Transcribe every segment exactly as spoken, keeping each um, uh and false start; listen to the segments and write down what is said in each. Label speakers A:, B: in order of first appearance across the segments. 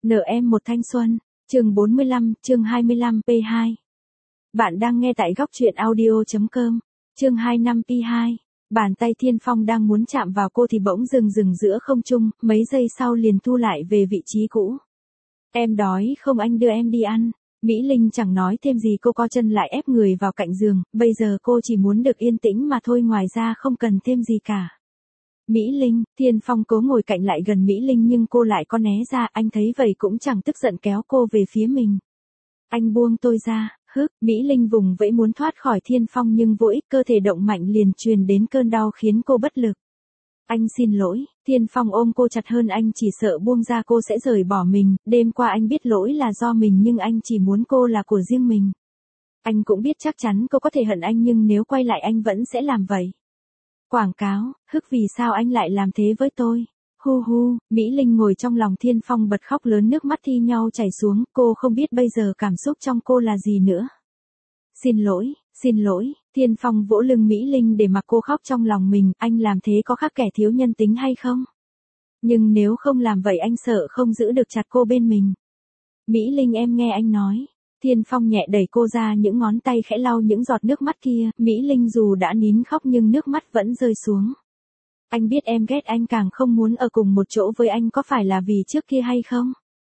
A: Nợ em một thanh xuân, chương bốn mươi lăm, chương hai mươi lăm P hai. Bạn đang nghe tại góc truyện audio chấm com, chương hai mươi lăm P hai. Bàn tay Thiên Phong đang muốn chạm vào cô thì bỗng dừng dừng giữa không trung, mấy giây sau liền thu lại về vị trí cũ. Em đói không, anh đưa em đi ăn. Mỹ Linh chẳng nói thêm gì, cô co chân lại ép người vào cạnh giường, bây giờ cô chỉ muốn được yên tĩnh mà thôi, ngoài ra không cần thêm gì cả. Mỹ Linh, Thiên Phong cố ngồi cạnh lại gần Mỹ Linh nhưng cô lại có né ra, anh thấy vậy cũng chẳng tức giận kéo cô về phía mình. Anh buông tôi ra, hức, Mỹ Linh vùng vẫy muốn thoát khỏi Thiên Phong nhưng vô ích, cơ thể động mạnh liền truyền đến cơn đau khiến cô bất lực. Anh xin lỗi, Thiên Phong ôm cô chặt hơn, anh chỉ sợ buông ra cô sẽ rời bỏ mình, đêm qua anh biết lỗi là do mình nhưng anh chỉ muốn cô là của riêng mình. Anh cũng biết chắc chắn cô có thể hận anh nhưng nếu quay lại anh vẫn sẽ làm vậy. Quảng cáo, hức, vì sao anh lại làm thế với tôi? Hu hu, Mỹ Linh ngồi trong lòng Thiên Phong bật khóc lớn, nước mắt thi nhau chảy xuống, cô không biết bây giờ cảm xúc trong cô là gì nữa. Xin lỗi, xin lỗi, Thiên Phong vỗ lưng Mỹ Linh để mặc cô khóc trong lòng mình, anh làm thế có khác kẻ thiếu nhân tính hay không? Nhưng nếu không làm vậy anh sợ không giữ được chặt cô bên mình. Mỹ Linh, em nghe anh nói. Thiên Phong nhẹ đẩy cô ra, những ngón tay khẽ lau những giọt nước mắt kia, Mỹ Linh dù đã nín khóc nhưng nước mắt vẫn rơi xuống. Anh biết em ghét anh, càng không muốn ở cùng một chỗ với anh, có phải là vì trước kia hay không?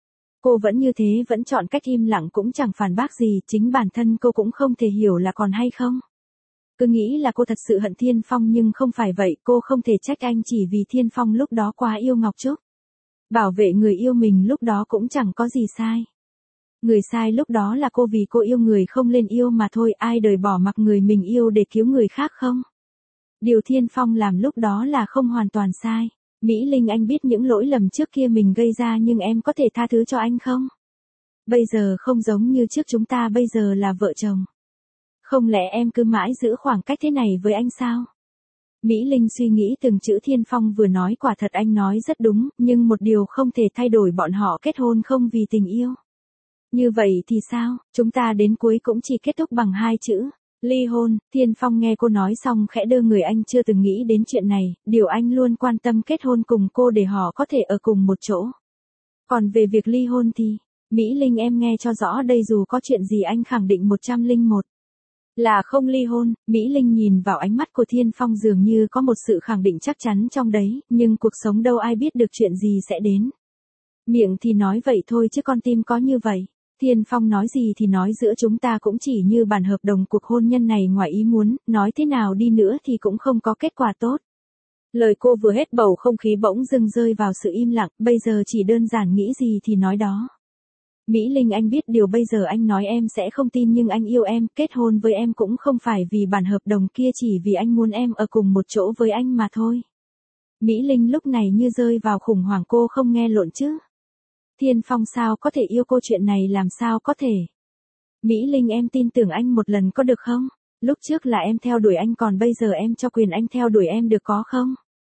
A: Cô vẫn như thế, vẫn chọn cách im lặng cũng chẳng phản bác gì, chính bản thân cô cũng không thể hiểu là còn hay không. Cứ nghĩ là cô thật sự hận Thiên Phong nhưng không phải vậy, cô không thể trách anh chỉ vì Thiên Phong lúc đó quá yêu Ngọc Trúc. Bảo vệ người yêu mình lúc đó cũng chẳng có gì sai. Người sai lúc đó là cô, vì cô yêu người không lên yêu mà thôi, ai đời bỏ mặc người mình yêu để cứu người khác không? Điều Thiên Phong làm lúc đó là không hoàn toàn sai. Mỹ Linh, anh biết những lỗi lầm trước kia mình gây ra nhưng em có thể tha thứ cho anh không? Bây giờ không giống như trước, chúng ta bây giờ là vợ chồng. Không lẽ em cứ mãi giữ khoảng cách thế này với anh sao? Mỹ Linh suy nghĩ từng chữ Thiên Phong vừa nói, quả thật anh nói rất đúng, nhưng một điều không thể thay đổi, bọn họ kết hôn không vì tình yêu. Như vậy thì sao, chúng ta đến cuối cũng chỉ kết thúc bằng hai chữ, ly hôn. Thiên Phong nghe cô nói xong khẽ đơ người, anh chưa từng nghĩ đến chuyện này, điều anh luôn quan tâm kết hôn cùng cô để họ có thể ở cùng một chỗ. Còn về việc ly hôn thì, Mỹ Linh em nghe cho rõ đây, dù có chuyện gì anh khẳng định một trăm lẻ một là không ly hôn. Mỹ Linh nhìn vào ánh mắt của Thiên Phong dường như có một sự khẳng định chắc chắn trong đấy, nhưng cuộc sống đâu ai biết được chuyện gì sẽ đến. Miệng thì nói vậy thôi chứ con tim có như vậy. Thiên Phong nói gì thì nói, giữa chúng ta cũng chỉ như bản hợp đồng, cuộc hôn nhân này ngoài ý muốn, nói thế nào đi nữa thì cũng không có kết quả tốt. Lời cô vừa hết, bầu không khí bỗng dưng rơi vào sự im lặng, bây giờ chỉ đơn giản nghĩ gì thì nói đó. Mỹ Linh, anh biết điều bây giờ anh nói em sẽ không tin nhưng anh yêu em, kết hôn với em cũng không phải vì bản hợp đồng kia, chỉ vì anh muốn em ở cùng một chỗ với anh mà thôi. Mỹ Linh lúc này như rơi vào khủng hoảng, cô không nghe lộn chứ. Thiên Phong sao có thể yêu cô, chuyện này làm sao có thể. Mỹ Linh, em tin tưởng anh một lần có được không? Lúc trước là em theo đuổi anh, còn bây giờ em cho quyền anh theo đuổi em được có không?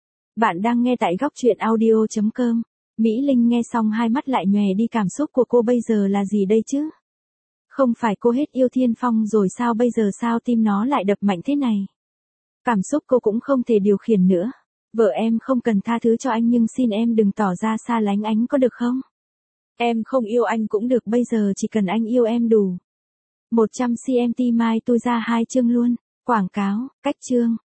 A: Bạn đang nghe tại góc truyện audio chấm com. Mỹ Linh nghe xong hai mắt lại nhòe đi, cảm xúc của cô bây giờ là gì đây chứ? Không phải cô hết yêu Thiên Phong rồi sao, bây giờ sao tim nó lại đập mạnh thế này? Cảm xúc cô cũng không thể điều khiển nữa. Vợ em không cần tha thứ cho anh nhưng xin em đừng tỏ ra xa lánh anh có được không? Em không yêu anh cũng được, bây giờ chỉ cần anh yêu em đủ. một trăm xăng ti mai tôi ra hai chương luôn. Quảng cáo, cách chương.